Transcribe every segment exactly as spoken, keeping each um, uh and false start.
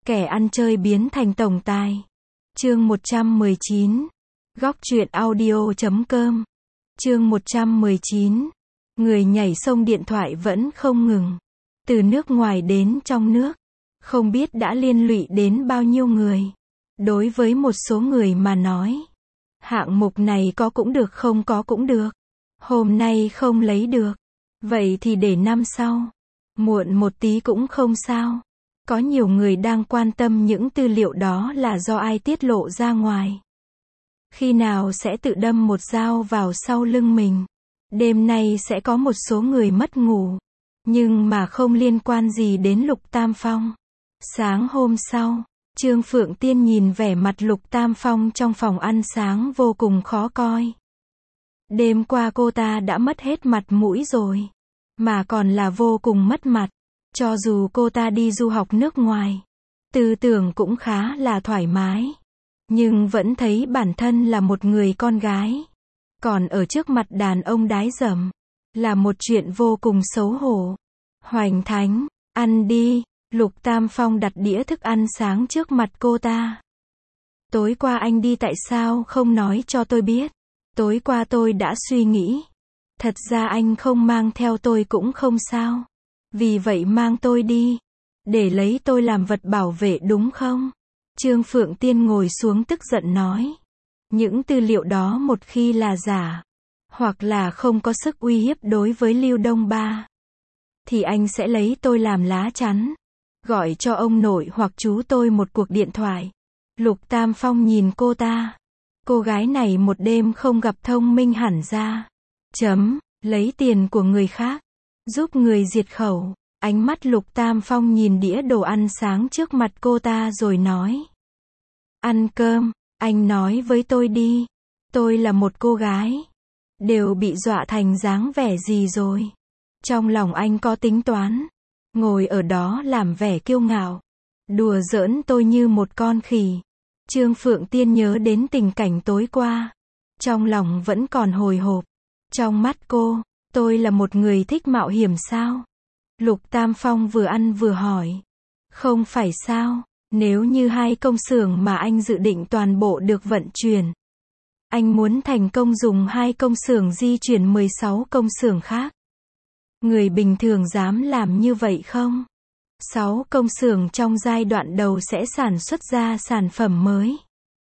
Kẻ ăn chơi biến thành tổng tài. Chương một trăm mười chín. Góc truyện audio chấm com. Chương một trăm mười chín. Người nhảy sông điện thoại vẫn không ngừng. Từ nước ngoài đến trong nước. Không biết đã liên lụy đến bao nhiêu người. Đối với một số người mà nói, hạng mục này có cũng được không có cũng được. Hôm nay không lấy được, vậy thì để năm sau. Muộn một tí cũng không sao. Có nhiều người đang quan tâm những tư liệu đó là do ai tiết lộ ra ngoài. Khi nào sẽ tự đâm một dao vào sau lưng mình. Đêm nay sẽ có một số người mất ngủ. Nhưng mà không liên quan gì đến Lục Tam Phong. Sáng hôm sau, Trương Phượng Tiên nhìn vẻ mặt Lục Tam Phong trong phòng ăn sáng vô cùng khó coi. Đêm qua cô ta đã mất hết mặt mũi rồi. Mà còn là vô cùng mất mặt. Cho dù cô ta đi du học nước ngoài, tư tưởng cũng khá là thoải mái. Nhưng vẫn thấy bản thân là một người con gái. Còn ở trước mặt đàn ông đái dầm. Là một chuyện vô cùng xấu hổ. Hoành Thánh, ăn đi. Lục Tam Phong đặt đĩa thức ăn sáng trước mặt cô ta. Tối qua anh đi tại sao không nói cho tôi biết? Tối qua tôi đã suy nghĩ. Thật ra anh không mang theo tôi cũng không sao. Vì vậy mang tôi đi. Để lấy tôi làm vật bảo vệ đúng không? Trương Phượng Tiên ngồi xuống tức giận nói. Những tư liệu đó một khi là giả, hoặc là không có sức uy hiếp đối với Lưu Đông Ba, thì anh sẽ lấy tôi làm lá chắn. Gọi cho ông nội hoặc chú tôi một cuộc điện thoại. Lục Tam Phong nhìn cô ta. Cô gái này một đêm không gặp thông minh hẳn ra. Chấm, lấy tiền của người khác. Giúp người diệt khẩu. Ánh mắt Lục Tam Phong nhìn đĩa đồ ăn sáng trước mặt cô ta rồi nói. Ăn cơm, anh nói với tôi đi. Tôi là một cô gái. Đều bị dọa thành dáng vẻ gì rồi. Trong lòng anh có tính toán. Ngồi ở đó làm vẻ kiêu ngạo. Đùa giỡn tôi như một con khỉ. Trương Phượng Tiên nhớ đến tình cảnh tối qua. Trong lòng vẫn còn hồi hộp. Trong mắt cô, tôi là một người thích mạo hiểm sao? Lục Tam Phong vừa ăn vừa hỏi. Không phải sao, nếu như hai công xưởng mà anh dự định toàn bộ được vận chuyển. Anh muốn thành công dùng hai công xưởng di chuyển mười sáu công xưởng khác. Người bình thường dám làm như vậy không? sáu công xưởng trong giai đoạn đầu sẽ sản xuất ra sản phẩm mới.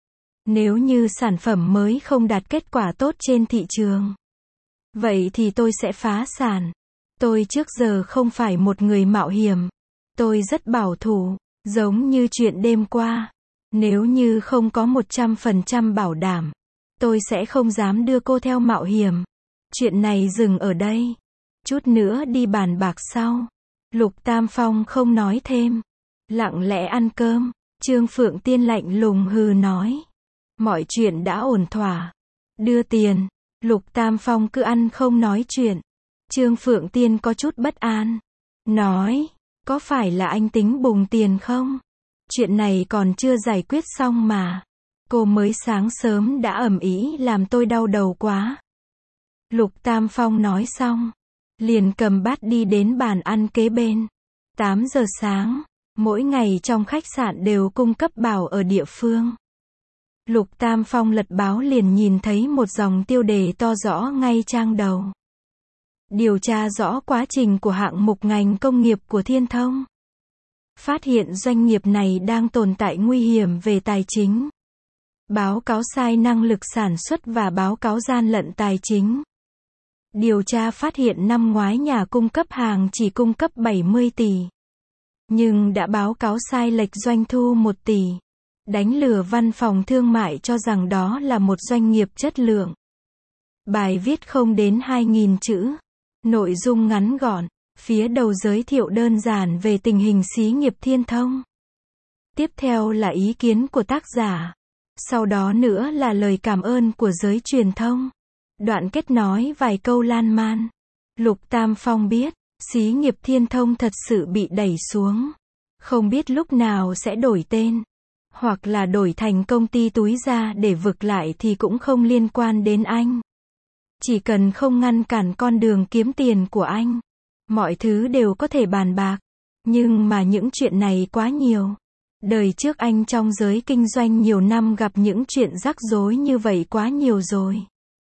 Nếu như sản phẩm mới không đạt kết quả tốt trên thị trường, vậy thì tôi sẽ phá sản. Tôi trước giờ không phải một người mạo hiểm. Tôi rất bảo thủ, giống như chuyện đêm qua. Nếu như không có một trăm phần trăm bảo đảm, tôi sẽ không dám đưa cô theo mạo hiểm. Chuyện này dừng ở đây. Chút nữa đi bàn bạc sau. Lục Tam Phong không nói thêm. Lặng lẽ ăn cơm. Trương Phượng Tiên lạnh lùng hừ nói. Mọi chuyện đã ổn thỏa. Đưa tiền. Lục Tam Phong cứ ăn không nói chuyện. Trương Phượng Tiên có chút bất an. Nói, có phải là anh tính bùng tiền không? Chuyện này còn chưa giải quyết xong mà. Cô mới sáng sớm đã ầm ĩ làm tôi đau đầu quá. Lục Tam Phong nói xong, liền cầm bát đi đến bàn ăn kế bên. tám giờ sáng, mỗi ngày trong khách sạn đều cung cấp bảo ở địa phương. Lục Tam Phong lật báo liền nhìn thấy một dòng tiêu đề to rõ ngay trang đầu. Điều tra rõ quá trình của hạng mục ngành công nghiệp của Thiên Thông. Phát hiện doanh nghiệp này đang tồn tại nguy hiểm về tài chính. Báo cáo sai năng lực sản xuất và báo cáo gian lận tài chính. Điều tra phát hiện năm ngoái nhà cung cấp hàng chỉ cung cấp bảy mươi tỷ. Nhưng đã báo cáo sai lệch doanh thu một tỷ. Đánh lừa văn phòng thương mại cho rằng đó là một doanh nghiệp chất lượng. Bài viết không đến hai nghìn chữ. Nội dung ngắn gọn. Phía đầu giới thiệu đơn giản về tình hình xí nghiệp Thiên Thông. Tiếp theo là ý kiến của tác giả. Sau đó nữa là lời cảm ơn của giới truyền thông. Đoạn kết nói vài câu lan man. Lục Tam Phong biết, xí nghiệp Thiên Thông thật sự bị đẩy xuống. Không biết lúc nào sẽ đổi tên. Hoặc là đổi thành công ty túi ra để vực lại thì cũng không liên quan đến anh. Chỉ cần không ngăn cản con đường kiếm tiền của anh, mọi thứ đều có thể bàn bạc. Nhưng mà những chuyện này quá nhiều. Đời trước anh trong giới kinh doanh nhiều năm gặp những chuyện rắc rối như vậy quá nhiều rồi.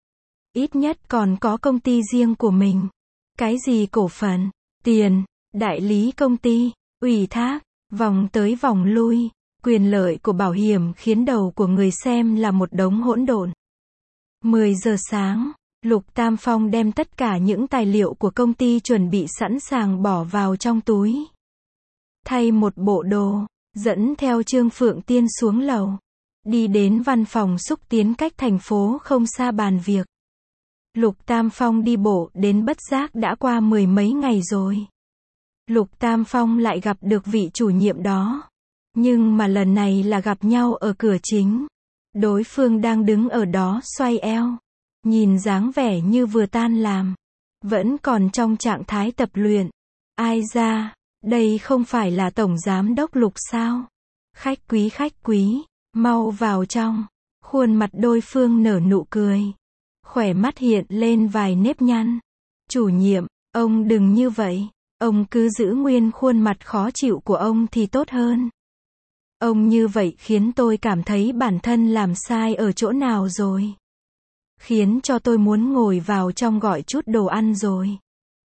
Ít nhất còn có công ty riêng của mình. Cái gì cổ phần, tiền, đại lý công ty, ủy thác, vòng tới vòng lui, quyền lợi của bảo hiểm khiến đầu của người xem là một đống hỗn độn. mười giờ sáng, Lục Tam Phong đem tất cả những tài liệu của công ty chuẩn bị sẵn sàng bỏ vào trong túi. Thay một bộ đồ, dẫn theo Trương Phượng Tiên xuống lầu. Đi đến văn phòng xúc tiến cách thành phố không xa bàn việc. Lục Tam Phong đi bộ đến bất giác đã qua mười mấy ngày rồi. Lục Tam Phong lại gặp được vị chủ nhiệm đó. Nhưng mà lần này là gặp nhau ở cửa chính. Đối phương đang đứng ở đó xoay eo. Nhìn dáng vẻ như vừa tan làm. Vẫn còn trong trạng thái tập luyện. Ai ra, đây không phải là Tổng Giám đốc Lục sao? Khách quý khách quý, mau vào trong. Khuôn mặt đối phương nở nụ cười. Khỏe mắt hiện lên vài nếp nhăn. Chủ nhiệm, ông đừng như vậy. Ông cứ giữ nguyên khuôn mặt khó chịu của ông thì tốt hơn. Ông như vậy khiến tôi cảm thấy bản thân làm sai ở chỗ nào rồi. Khiến cho tôi muốn ngồi vào trong gọi chút đồ ăn rồi.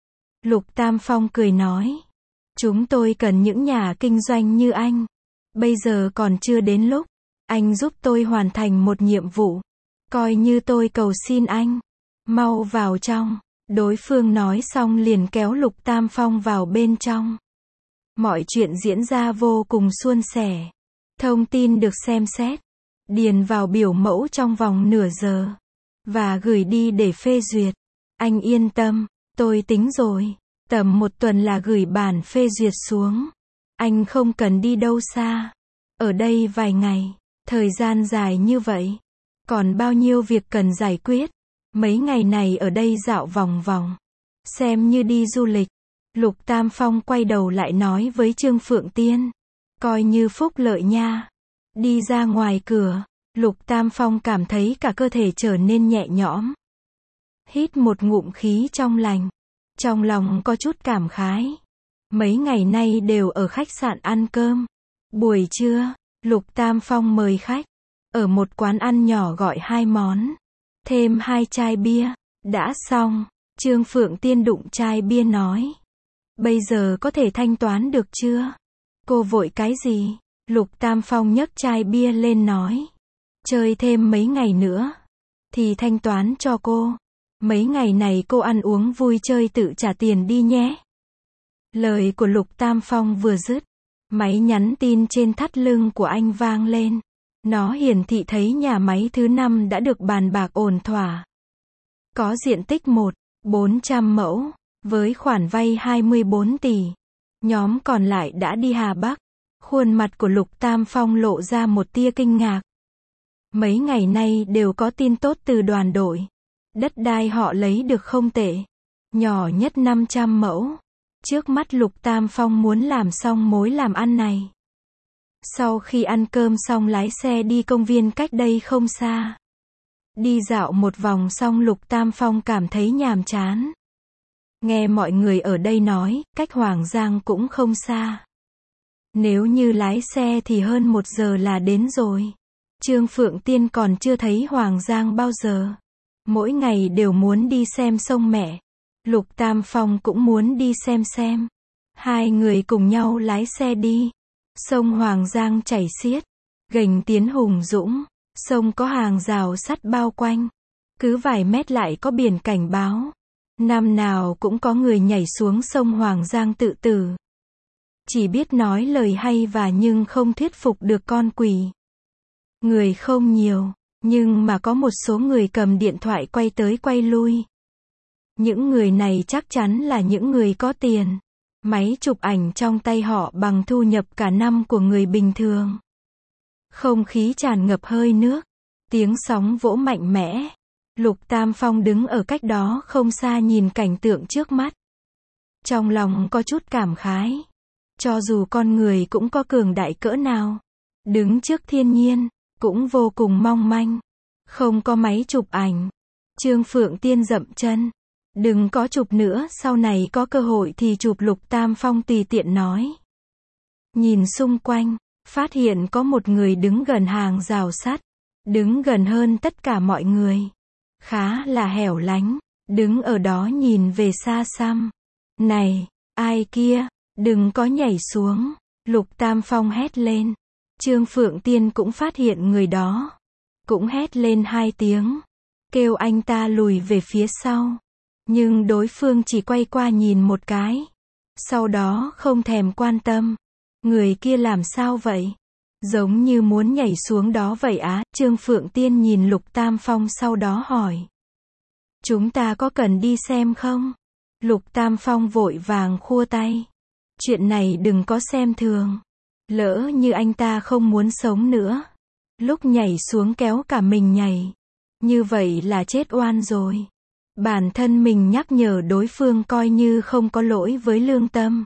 Lục Tam Phong cười nói. Chúng tôi cần những nhà kinh doanh như anh. Bây giờ còn chưa đến lúc. Anh giúp tôi hoàn thành một nhiệm vụ. Coi như tôi cầu xin anh. Mau vào trong. Đối phương nói xong liền kéo Lục Tam Phong vào bên trong. Mọi chuyện diễn ra vô cùng suôn sẻ. Thông tin được xem xét. Điền vào biểu mẫu trong vòng nửa giờ. Và gửi đi để phê duyệt. Anh yên tâm, tôi tính rồi. Tầm một tuần là gửi bản phê duyệt xuống. Anh không cần đi đâu xa. Ở đây vài ngày. Thời gian dài như vậy. Còn bao nhiêu việc cần giải quyết. Mấy ngày này ở đây dạo vòng vòng. Xem như đi du lịch. Lục Tam Phong quay đầu lại nói với Trương Phượng Tiên. Coi như phúc lợi nha. Đi ra ngoài cửa. Lục Tam Phong cảm thấy cả cơ thể trở nên nhẹ nhõm. Hít một ngụm khí trong lành. Trong lòng có chút cảm khái. Mấy ngày nay đều ở khách sạn ăn cơm. Buổi trưa, Lục Tam Phong mời khách. Ở một quán ăn nhỏ gọi hai món. Thêm hai chai bia. Đã xong. Trương Phượng Tiên đụng chai bia nói. Bây giờ có thể thanh toán được chưa? Cô vội cái gì? Lục Tam Phong nhấc chai bia lên nói. Chơi thêm mấy ngày nữa. Thì thanh toán cho cô. Mấy ngày này cô ăn uống vui chơi tự trả tiền đi nhé. Lời của Lục Tam Phong vừa dứt. Máy nhắn tin trên thắt lưng của anh vang lên. Nó hiển thị thấy nhà máy thứ năm đã được bàn bạc ổn thỏa. Có diện tích một nghìn bốn trăm mẫu. Với khoản vay hai mươi bốn tỷ. Nhóm còn lại đã đi Hà Bắc. Khuôn mặt của Lục Tam Phong lộ ra một tia kinh ngạc. Mấy ngày nay đều có tin tốt từ đoàn đội. Đất đai họ lấy được không tệ. Nhỏ nhất năm trăm mẫu. Trước mắt Lục Tam Phong muốn làm xong mối làm ăn này. Sau khi ăn cơm xong lái xe đi công viên cách đây không xa. Đi dạo một vòng xong Lục Tam Phong cảm thấy nhàm chán. Nghe mọi người ở đây nói, cách Hoàng Giang cũng không xa. Nếu như lái xe thì hơn một giờ là đến rồi. Trương Phượng Tiên còn chưa thấy Hoàng Giang bao giờ. Mỗi ngày đều muốn đi xem sông mẹ. Lục Tam Phong cũng muốn đi xem xem. Hai người cùng nhau lái xe đi. Sông Hoàng Giang chảy xiết. Gành tiến hùng dũng. Sông có hàng rào sắt bao quanh. Cứ vài mét lại có biển cảnh báo. Năm nào cũng có người nhảy xuống sông Hoàng Giang tự tử. Chỉ biết nói lời hay và nhưng không thuyết phục được con quỷ. Người không nhiều, nhưng mà có một số người cầm điện thoại quay tới quay lui. Những người này chắc chắn là những người có tiền. Máy chụp ảnh trong tay họ bằng thu nhập cả năm của người bình thường. Không khí tràn ngập hơi nước. Tiếng sóng vỗ mạnh mẽ. Lục Tam Phong đứng ở cách đó không xa nhìn cảnh tượng trước mắt. Trong lòng có chút cảm khái. Cho dù con người cũng có cường đại cỡ nào. Đứng trước thiên nhiên. Cũng vô cùng mong manh. Không có máy chụp ảnh. Trương Phượng Tiên dậm chân. Đừng có chụp nữa, sau này có cơ hội thì chụp. Lục Tam Phong tùy tiện nói. Nhìn xung quanh, phát hiện có một người đứng gần hàng rào sắt, đứng gần hơn tất cả mọi người. Khá là hẻo lánh, đứng ở đó nhìn về xa xăm. Này, ai kia, đừng có nhảy xuống, Lục Tam Phong hét lên. Trương Phượng Tiên cũng phát hiện người đó, cũng hét lên hai tiếng, kêu anh ta lùi về phía sau. Nhưng đối phương chỉ quay qua nhìn một cái, sau đó không thèm quan tâm. Người kia làm sao vậy? Giống như muốn nhảy xuống đó vậy á. Trương Phượng Tiên nhìn Lục Tam Phong sau đó hỏi. Chúng ta có cần đi xem không? Lục Tam Phong vội vàng khua tay. Chuyện này đừng có xem thường. Lỡ như anh ta không muốn sống nữa, lúc nhảy xuống kéo cả mình nhảy, như vậy là chết oan rồi. Bản thân mình nhắc nhở đối phương coi như không có lỗi với lương tâm.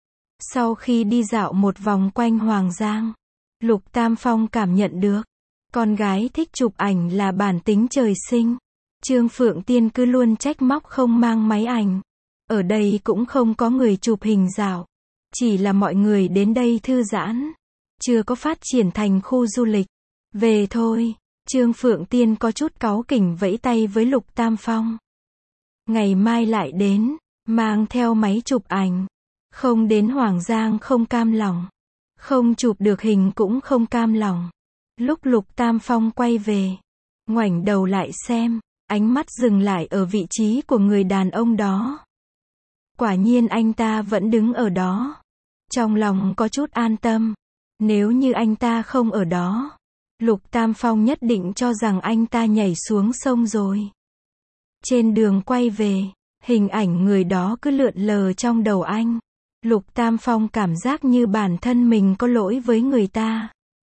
Sau khi đi dạo một vòng quanh Hoàng Giang, Lục Tam Phong cảm nhận được, con gái thích chụp ảnh là bản tính trời sinh. Trương Phượng Tiên cứ luôn trách móc không mang máy ảnh. Ở đây cũng không có người chụp hình dạo, chỉ là mọi người đến đây thư giãn, chưa có phát triển thành khu du lịch. Về thôi. Trương Phượng Tiên có chút cáu kỉnh vẫy tay với Lục Tam Phong. Ngày mai lại đến, mang theo máy chụp ảnh. Không đến Hoàng Giang không cam lòng, không chụp được hình cũng không cam lòng. Lúc Lục Tam Phong quay về, ngoảnh đầu lại xem, ánh mắt dừng lại ở vị trí của người đàn ông đó. Quả nhiên anh ta vẫn đứng ở đó. Trong lòng có chút an tâm. Nếu như anh ta không ở đó, Lục Tam Phong nhất định cho rằng anh ta nhảy xuống sông rồi. Trên đường quay về, hình ảnh người đó cứ lượn lờ trong đầu anh. Lục Tam Phong cảm giác như bản thân mình có lỗi với người ta.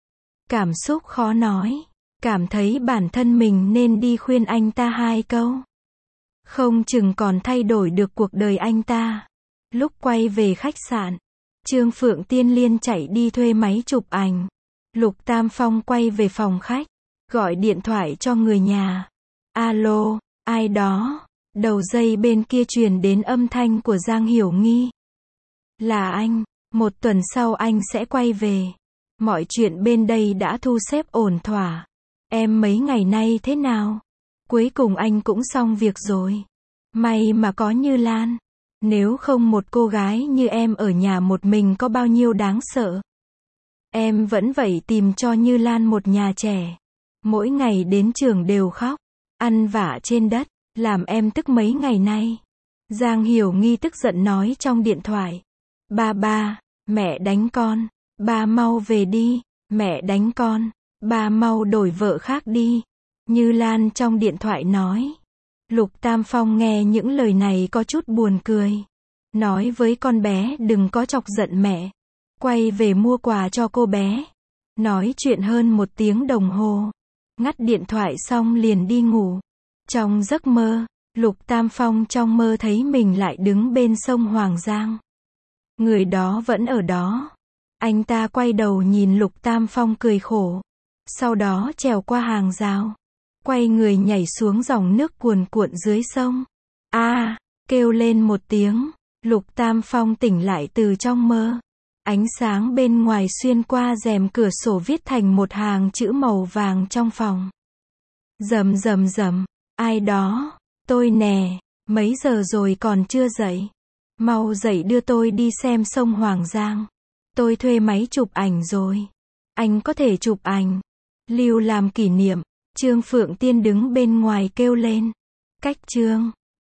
Cảm xúc khó nói. Cảm thấy bản thân mình nên đi khuyên anh ta hai câu. Không chừng còn thay đổi được cuộc đời anh ta. Lúc quay về khách sạn, Trương Phượng Tiên liên chạy đi thuê máy chụp ảnh. Lục Tam Phong quay về phòng khách, gọi điện thoại cho người nhà. Alo, ai đó? Đầu dây bên kia truyền đến âm thanh của Giang Hiểu Nghi. Là anh, một tuần sau anh sẽ quay về. Mọi chuyện bên đây đã thu xếp ổn thỏa. Em mấy ngày nay thế nào? Cuối cùng anh cũng xong việc rồi. May mà có Như Lan. Nếu không một cô gái như em ở nhà một mình có bao nhiêu đáng sợ. Em vẫn vậy tìm cho Như Lan một nhà trẻ. Mỗi ngày đến trường đều khóc, ăn vạ trên đất, làm em tức mấy ngày nay. Giang Hiểu Nghi tức giận nói trong điện thoại. Ba ba, mẹ đánh con. Ba mau về đi, mẹ đánh con. Ba mau đổi vợ khác đi. Như Lan trong điện thoại nói. Lục Tam Phong nghe những lời này có chút buồn cười. Nói với con bé đừng có chọc giận mẹ. Quay về mua quà cho cô bé. Nói chuyện hơn một tiếng đồng hồ. Ngắt điện thoại xong liền đi ngủ. Trong giấc mơ, Lục Tam Phong trong mơ thấy mình lại đứng bên sông Hoàng Giang. Người đó vẫn ở đó. Anh ta quay đầu nhìn Lục Tam Phong cười khổ. Sau đó trèo qua hàng rào. Quay người nhảy xuống dòng nước cuồn cuộn dưới sông. A, à, kêu lên một tiếng. Lục Tam Phong tỉnh lại từ trong mơ. Ánh sáng bên ngoài xuyên qua rèm cửa sổ viết thành một hàng chữ màu vàng trong phòng. Rầm rầm rầm, ai đó? Tôi nè, mấy giờ rồi còn chưa dậy? Mau dậy đưa tôi đi xem sông Hoàng Giang. Tôi thuê máy chụp ảnh rồi. Anh có thể chụp ảnh lưu làm kỷ niệm. Trương Phượng Tiên đứng bên ngoài kêu lên. Cách Trương